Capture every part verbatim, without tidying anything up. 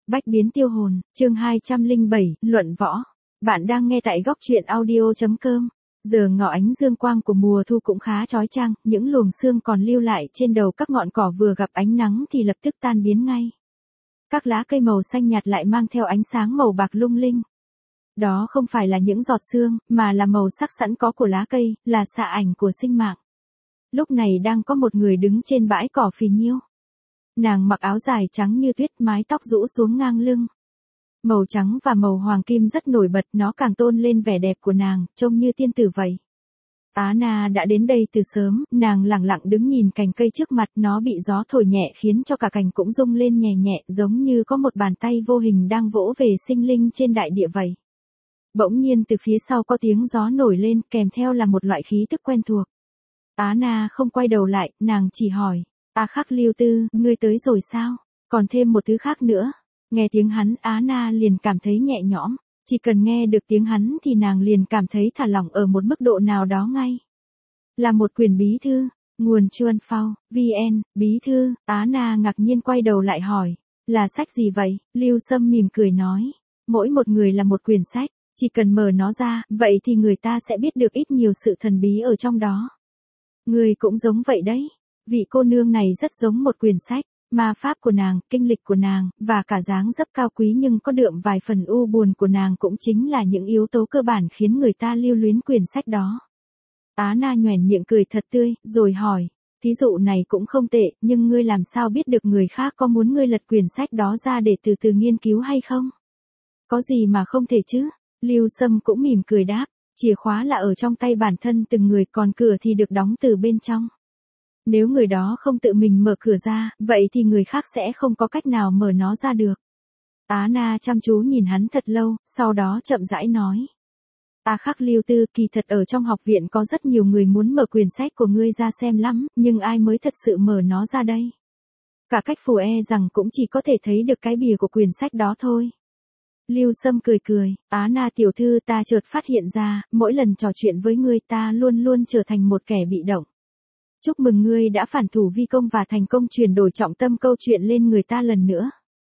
Bách biến tiêu hồn, chương hai trăm lẻ bảy, luận võ. Bạn đang nghe tại góc truyện audio chấm com. Giờ ngọ ánh dương quang của mùa thu cũng khá chói chang, những luồng sương còn lưu lại trên đầu các ngọn cỏ vừa gặp ánh nắng thì lập tức tan biến ngay. Các lá cây màu xanh nhạt lại mang theo ánh sáng màu bạc lung linh. Đó không phải là những giọt sương, mà là màu sắc sẵn có của lá cây, là xạ ảnh của sinh mạng. Lúc này đang có một người đứng trên bãi cỏ phì nhiêu. Nàng mặc áo dài trắng như tuyết, mái tóc rũ xuống ngang lưng. Màu trắng và màu hoàng kim rất nổi bật, nó càng tôn lên vẻ đẹp của nàng, trông như tiên tử vậy. Á Na đã đến đây từ sớm, nàng lặng lặng đứng nhìn cành cây trước mặt, nó bị gió thổi nhẹ khiến cho cả cành cũng rung lên nhẹ nhẹ, giống như có một bàn tay vô hình đang vỗ về sinh linh trên đại địa vậy. Bỗng nhiên từ phía sau có tiếng gió nổi lên, kèm theo là một loại khí tức quen thuộc. Á Na không quay đầu lại, nàng chỉ hỏi, A Khắc Lưu Tư, ngươi tới rồi sao? Còn thêm một thứ khác nữa. Nghe tiếng hắn, Á Na liền cảm thấy nhẹ nhõm. Chỉ cần nghe được tiếng hắn thì nàng liền cảm thấy thả lỏng ở một mức độ nào đó ngay. Là một quyển bí thư, nguồn Chuan Phao, vn, bí thư. Á Na ngạc nhiên quay đầu lại hỏi, là sách gì vậy? Lưu Sâm mỉm cười nói, mỗi một người là một quyển sách, chỉ cần mở nó ra, vậy thì người ta sẽ biết được ít nhiều sự thần bí ở trong đó. Người cũng giống vậy đấy. Vị cô nương này rất giống một quyển sách, ma pháp của nàng, kinh lịch của nàng, và cả dáng dấp cao quý nhưng có đượm vài phần u buồn của nàng cũng chính là những yếu tố cơ bản khiến người ta lưu luyến quyển sách đó. Á Na nhoẻn miệng cười thật tươi, rồi hỏi, thí dụ này cũng không tệ, nhưng ngươi làm sao biết được người khác có muốn ngươi lật quyển sách đó ra để từ từ nghiên cứu hay không? Có gì mà không thể chứ? Lưu Sâm cũng mỉm cười đáp, chìa khóa là ở trong tay bản thân từng người, còn cửa thì được đóng từ bên trong. Nếu người đó không tự mình mở cửa ra, vậy thì người khác sẽ không có cách nào mở nó ra được. Á Na chăm chú nhìn hắn thật lâu, sau đó chậm rãi nói. A Khắc Lưu Tư, kỳ thật ở trong học viện có rất nhiều người muốn mở quyển sách của ngươi ra xem lắm, nhưng ai mới thật sự mở nó ra đây? Cả cách phù e rằng cũng chỉ có thể thấy được cái bìa của quyển sách đó thôi. Lưu Sâm cười cười, Á Na tiểu thư, ta chợt phát hiện ra, mỗi lần trò chuyện với ngươi ta luôn luôn trở thành một kẻ bị động. Chúc mừng ngươi đã phản thủ vi công và thành công chuyển đổi trọng tâm câu chuyện lên người ta lần nữa.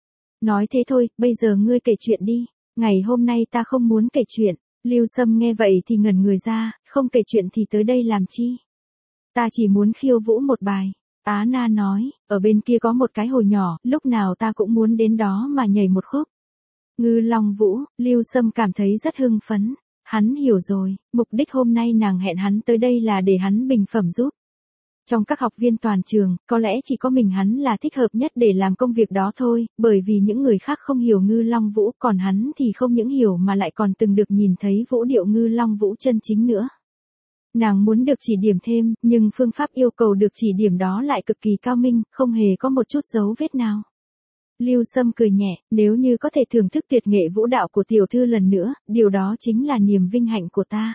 Nói thế thôi, bây giờ ngươi kể chuyện đi. Ngày hôm nay ta không muốn kể chuyện. Lưu Sâm nghe vậy thì ngẩn người ra, không kể chuyện thì tới đây làm chi? Ta chỉ muốn khiêu vũ một bài. Á Na nói, ở bên kia có một cái hồ nhỏ, lúc nào ta cũng muốn đến đó mà nhảy một khúc. Ngư Long Vũ, Lưu Sâm cảm thấy rất hưng phấn. Hắn hiểu rồi, mục đích hôm nay nàng hẹn hắn tới đây là để hắn bình phẩm giúp. Trong các học viên toàn trường, có lẽ chỉ có mình hắn là thích hợp nhất để làm công việc đó thôi, bởi vì những người khác không hiểu Ngư Long Vũ, còn hắn thì không những hiểu mà lại còn từng được nhìn thấy vũ điệu Ngư Long Vũ chân chính nữa. Nàng muốn được chỉ điểm thêm, nhưng phương pháp yêu cầu được chỉ điểm đó lại cực kỳ cao minh, không hề có một chút dấu vết nào. Lưu Sâm cười nhẹ, nếu như có thể thưởng thức tuyệt nghệ vũ đạo của tiểu thư lần nữa, điều đó chính là niềm vinh hạnh của ta.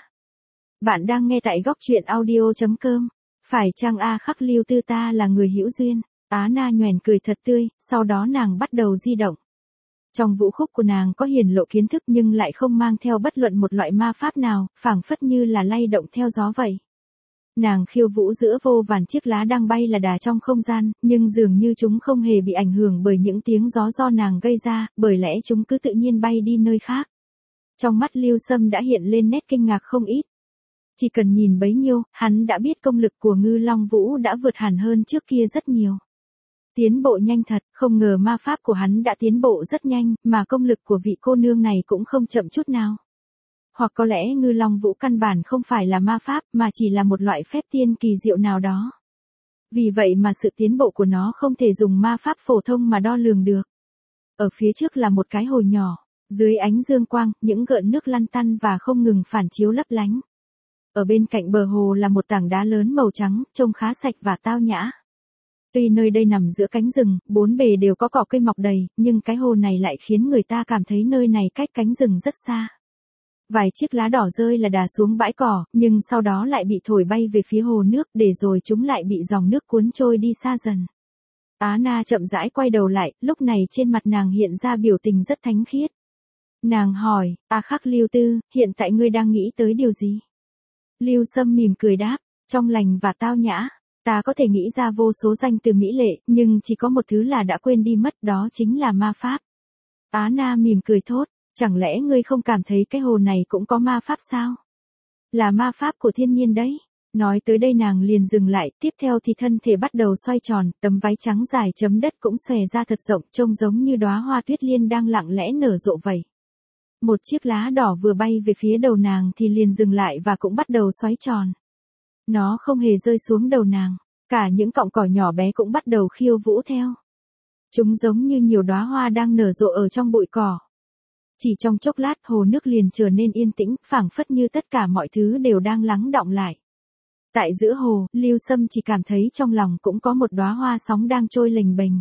Bạn đang nghe tại góc truyện audio chấm com. Phải chăng A Khắc Lưu Tư ta là người hữu duyên? Á Na nhoẻn cười thật tươi, sau đó nàng bắt đầu di động. Trong vũ khúc của nàng có hiển lộ kiến thức nhưng lại không mang theo bất luận một loại ma pháp nào, phảng phất như là lay động theo gió vậy. Nàng khiêu vũ giữa vô vàn chiếc lá đang bay là đà trong không gian, nhưng dường như chúng không hề bị ảnh hưởng bởi những tiếng gió do nàng gây ra, bởi lẽ chúng cứ tự nhiên bay đi nơi khác. Trong mắt Lưu Sâm đã hiện lên nét kinh ngạc không ít. Chỉ cần nhìn bấy nhiêu, hắn đã biết công lực của Ngư Long Vũ đã vượt hẳn hơn trước kia rất nhiều. Tiến bộ nhanh thật, không ngờ ma pháp của hắn đã tiến bộ rất nhanh, mà công lực của vị cô nương này cũng không chậm chút nào. Hoặc có lẽ Ngư Long Vũ căn bản không phải là ma pháp, mà chỉ là một loại phép tiên kỳ diệu nào đó. Vì vậy mà sự tiến bộ của nó không thể dùng ma pháp phổ thông mà đo lường được. Ở phía trước là một cái hồ nhỏ, dưới ánh dương quang, những gợn nước lăn tăn và không ngừng phản chiếu lấp lánh. Ở bên cạnh bờ hồ là một tảng đá lớn màu trắng, trông khá sạch và tao nhã. Tuy nơi đây nằm giữa cánh rừng, bốn bề đều có cỏ cây mọc đầy, nhưng cái hồ này lại khiến người ta cảm thấy nơi này cách cánh rừng rất xa. Vài chiếc lá đỏ rơi là đà xuống bãi cỏ, nhưng sau đó lại bị thổi bay về phía hồ nước, để rồi chúng lại bị dòng nước cuốn trôi đi xa dần. Á Na chậm rãi quay đầu lại, lúc này trên mặt nàng hiện ra biểu tình rất thánh khiết. Nàng hỏi, A Khắc Lưu Tư, hiện tại ngươi đang nghĩ tới điều gì? Lưu Sâm mỉm cười đáp, trong lành và tao nhã, ta có thể nghĩ ra vô số danh từ mỹ lệ, nhưng chỉ có một thứ là đã quên đi mất, đó chính là ma pháp. Á Na mỉm cười thốt, chẳng lẽ ngươi không cảm thấy cái hồ này cũng có ma pháp sao? Là ma pháp của thiên nhiên đấy. Nói tới đây nàng liền dừng lại, tiếp theo thì thân thể bắt đầu xoay tròn, tấm váy trắng dài chấm đất cũng xòe ra thật rộng, trông giống như đóa hoa tuyết liên đang lặng lẽ nở rộ vậy. Một chiếc lá đỏ vừa bay về phía đầu nàng thì liền dừng lại và cũng bắt đầu xoáy tròn. Nó không hề rơi xuống đầu nàng, cả những cọng cỏ nhỏ bé cũng bắt đầu khiêu vũ theo. Chúng giống như nhiều đóa hoa đang nở rộ ở trong bụi cỏ. Chỉ trong chốc lát hồ nước liền trở nên yên tĩnh, phảng phất như tất cả mọi thứ đều đang lắng đọng lại. Tại giữa hồ, Lưu Sâm chỉ cảm thấy trong lòng cũng có một đóa hoa sóng đang trôi lềnh bềnh.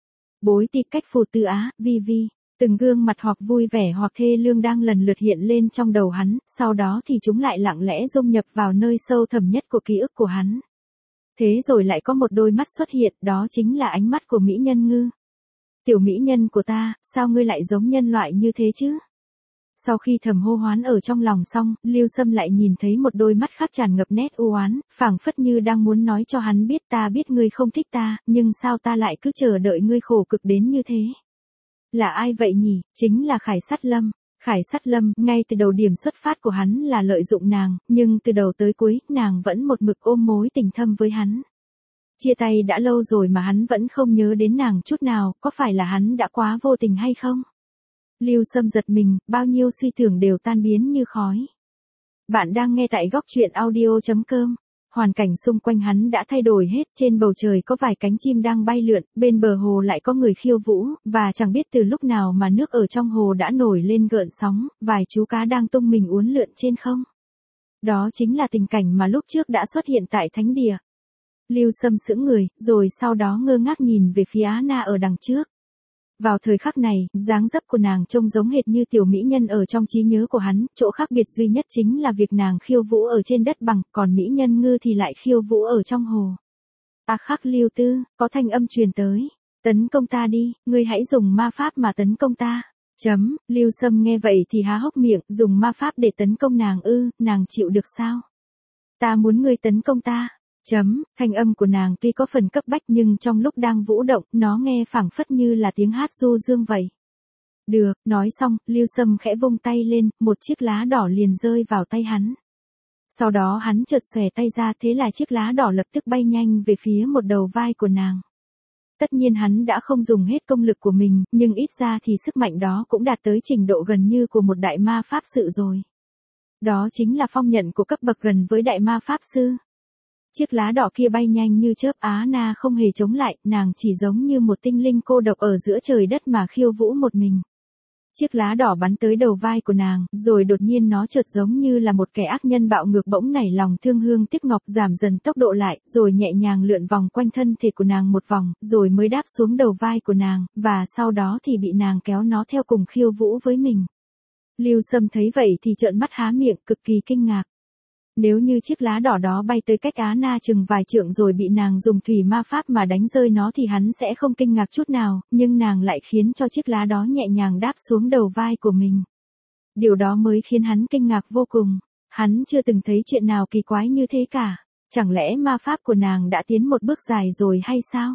Bối tịch cách phù tư á, vi vi, từng gương mặt hoặc vui vẻ hoặc thê lương đang lần lượt hiện lên trong đầu hắn, sau đó thì chúng lại lặng lẽ dung nhập vào nơi sâu thẳm nhất của ký ức của hắn. Thế rồi lại có một đôi mắt xuất hiện, đó chính là ánh mắt của mỹ nhân Ngư. Tiểu mỹ nhân của ta, sao ngươi lại giống nhân loại như thế chứ? Sau khi thầm hô hoán ở trong lòng xong, Lưu Sâm lại nhìn thấy một đôi mắt khác tràn ngập nét u oán, phảng phất như đang muốn nói cho hắn biết ta biết ngươi không thích ta, nhưng sao ta lại cứ chờ đợi ngươi khổ cực đến như thế? Là ai vậy nhỉ? Chính là Khải Sát Lâm. Khải Sát Lâm, ngay từ đầu điểm xuất phát của hắn là lợi dụng nàng, nhưng từ đầu tới cuối, nàng vẫn một mực ôm mối tình thâm với hắn. Chia tay đã lâu rồi mà hắn vẫn không nhớ đến nàng chút nào, có phải là hắn đã quá vô tình hay không? Lưu Sâm giật mình, bao nhiêu suy tưởng đều tan biến như khói. Bạn đang nghe tại góc truyện audio chấm com. Hoàn cảnh xung quanh hắn đã thay đổi hết, trên bầu trời có vài cánh chim đang bay lượn, bên bờ hồ lại có người khiêu vũ, và chẳng biết từ lúc nào mà nước ở trong hồ đã nổi lên gợn sóng, vài chú cá đang tung mình uốn lượn trên không. Đó chính là tình cảnh mà lúc trước đã xuất hiện tại thánh địa. Lưu Sâm sững người, rồi sau đó ngơ ngác nhìn về phía Á Na ở đằng trước. Vào thời khắc này, dáng dấp của nàng trông giống hệt như tiểu mỹ nhân ở trong trí nhớ của hắn, chỗ khác biệt duy nhất chính là việc nàng khiêu vũ ở trên đất bằng, còn mỹ nhân Ngư thì lại khiêu vũ ở trong hồ. À khắc Lưu Tư, có thanh âm truyền tới. Tấn công ta đi, ngươi hãy dùng ma pháp mà tấn công ta. Chấm, Lưu Sâm nghe vậy thì há hốc miệng, dùng ma pháp để tấn công nàng ư, nàng chịu được sao? Ta muốn ngươi tấn công ta. Chấm, thanh âm của nàng tuy có phần cấp bách nhưng trong lúc đang vũ động, nó nghe phảng phất như là tiếng hát du dương vậy. Được, nói xong, Lưu Sâm khẽ vung tay lên, một chiếc lá đỏ liền rơi vào tay hắn. Sau đó hắn chợt xòe tay ra, thế là chiếc lá đỏ lập tức bay nhanh về phía một đầu vai của nàng. Tất nhiên hắn đã không dùng hết công lực của mình, nhưng ít ra thì sức mạnh đó cũng đạt tới trình độ gần như của một đại ma pháp sư rồi. Đó chính là phong nhận của cấp bậc gần với đại ma pháp sư. Chiếc lá đỏ kia bay nhanh như chớp, Á Na không hề chống lại, nàng chỉ giống như một tinh linh cô độc ở giữa trời đất mà khiêu vũ một mình. Chiếc lá đỏ bắn tới đầu vai của nàng, rồi đột nhiên nó chợt giống như là một kẻ ác nhân bạo ngược bỗng nảy lòng thương hương tiếc ngọc, giảm dần tốc độ lại, rồi nhẹ nhàng lượn vòng quanh thân thể của nàng một vòng, rồi mới đáp xuống đầu vai của nàng, và sau đó thì bị nàng kéo nó theo cùng khiêu vũ với mình. Lưu Sâm thấy vậy thì trợn mắt há miệng, cực kỳ kinh ngạc. Nếu như chiếc lá đỏ đó bay tới cách Á Na chừng vài trượng rồi bị nàng dùng thủy ma pháp mà đánh rơi nó thì hắn sẽ không kinh ngạc chút nào, nhưng nàng lại khiến cho chiếc lá đó nhẹ nhàng đáp xuống đầu vai của mình. Điều đó mới khiến hắn kinh ngạc vô cùng, hắn chưa từng thấy chuyện nào kỳ quái như thế cả, chẳng lẽ ma pháp của nàng đã tiến một bước dài rồi hay sao?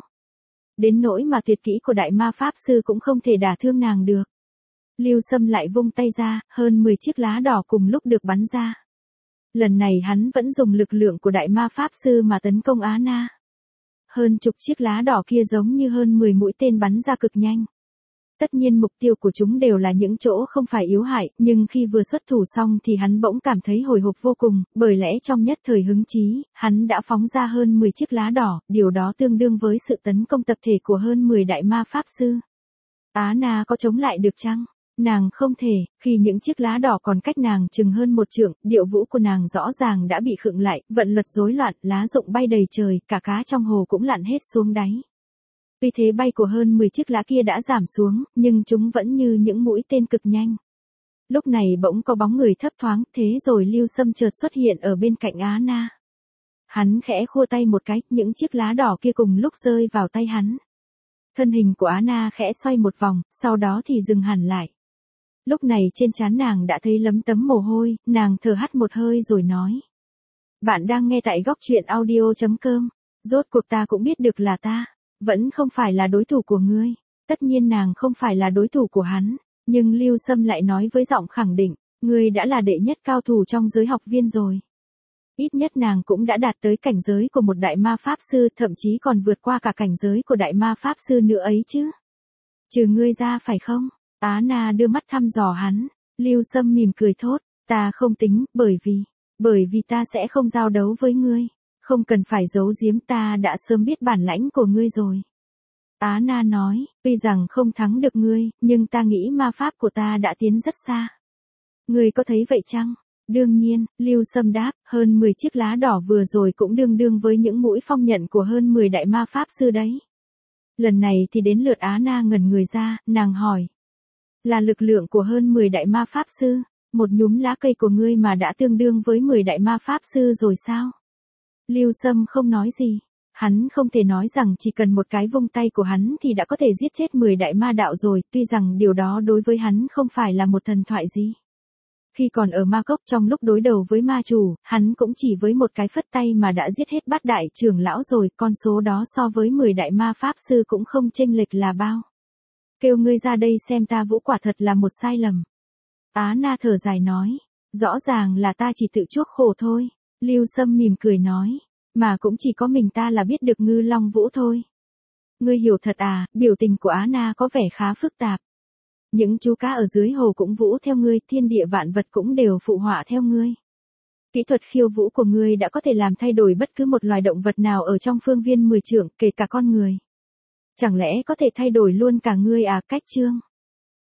Đến nỗi mà tuyệt kỹ của đại ma pháp sư cũng không thể đả thương nàng được. Lưu Sâm lại vung tay ra, hơn mười chiếc lá đỏ cùng lúc được bắn ra. Lần này hắn vẫn dùng lực lượng của đại ma pháp sư mà tấn công Á Na. Hơn chục chiếc lá đỏ kia giống như hơn mười mũi tên bắn ra cực nhanh. Tất nhiên mục tiêu của chúng đều là những chỗ không phải yếu hại, nhưng khi vừa xuất thủ xong thì hắn bỗng cảm thấy hồi hộp vô cùng, bởi lẽ trong nhất thời hứng chí, hắn đã phóng ra hơn mười chiếc lá đỏ, điều đó tương đương với sự tấn công tập thể của hơn mười đại ma pháp sư. Á Na có chống lại được chăng? Nàng không thể, khi những chiếc lá đỏ còn cách nàng chừng hơn một trượng, điệu vũ của nàng rõ ràng đã bị khựng lại, vận luật rối loạn, lá rụng bay đầy trời, cả cá trong hồ cũng lặn hết xuống đáy. Tuy thế bay của hơn mười chiếc lá kia đã giảm xuống, nhưng chúng vẫn như những mũi tên cực nhanh. Lúc này bỗng có bóng người thấp thoáng, thế rồi Lưu Sâm chợt xuất hiện ở bên cạnh Á Na. Hắn khẽ khua tay một cái, những chiếc lá đỏ kia cùng lúc rơi vào tay hắn. Thân hình của Á Na khẽ xoay một vòng, sau đó thì dừng hẳn lại. Lúc này trên trán nàng đã thấy lấm tấm mồ hôi, nàng thở hắt một hơi rồi nói. Bạn đang nghe tại góc truyện audio chấm com. Rốt cuộc ta cũng biết được là ta vẫn không phải là đối thủ của ngươi. Tất nhiên nàng không phải là đối thủ của hắn. Nhưng Lưu Sâm lại nói với giọng khẳng định, ngươi đã là đệ nhất cao thủ trong giới học viên rồi. Ít nhất nàng cũng đã đạt tới cảnh giới của một đại ma pháp sư, thậm chí còn vượt qua cả cảnh giới của đại ma pháp sư nữa ấy chứ. Trừ ngươi ra phải không? Á Na đưa mắt thăm dò hắn. Lưu Sâm mỉm cười thốt, ta không tính, bởi vì, bởi vì ta sẽ không giao đấu với ngươi. Không cần phải giấu giếm, ta đã sớm biết bản lãnh của ngươi rồi. Á Na nói, tuy rằng không thắng được ngươi, nhưng ta nghĩ ma pháp của ta đã tiến rất xa. Ngươi có thấy vậy chăng? Đương nhiên, Lưu Sâm đáp, hơn mười chiếc lá đỏ vừa rồi cũng đương đương với những mũi phong nhận của hơn mười đại ma pháp sư đấy. Lần này thì đến lượt Á Na ngẩn người ra, nàng hỏi. Là lực lượng của hơn mười đại ma pháp sư, một nhúm lá cây của ngươi mà đã tương đương với mười đại ma pháp sư rồi sao? Lưu Sâm không nói gì. Hắn không thể nói rằng chỉ cần một cái vung tay của hắn thì đã có thể giết chết mười đại ma đạo rồi, tuy rằng điều đó đối với hắn không phải là một thần thoại gì. Khi còn ở ma cốc trong lúc đối đầu với ma chủ, hắn cũng chỉ với một cái phất tay mà đã giết hết bát đại trưởng lão rồi, con số đó so với mười đại ma pháp sư cũng không chênh lệch là bao. Kêu ngươi ra đây xem ta vũ quả thật là một sai lầm. Á Na thở dài nói, rõ ràng là ta chỉ tự chuốc khổ thôi. Lưu Sâm mỉm cười nói, mà cũng chỉ có mình ta là biết được ngư long vũ thôi. Ngươi hiểu thật à? Biểu tình của Á Na có vẻ khá phức tạp. Những chú cá ở dưới hồ cũng vũ theo ngươi, thiên địa vạn vật cũng đều phụ họa theo ngươi. Kỹ thuật khiêu vũ của ngươi đã có thể làm thay đổi bất cứ một loài động vật nào ở trong phương viên mười trượng, kể cả con người. Chẳng lẽ có thể thay đổi luôn cả ngươi à? Cách chương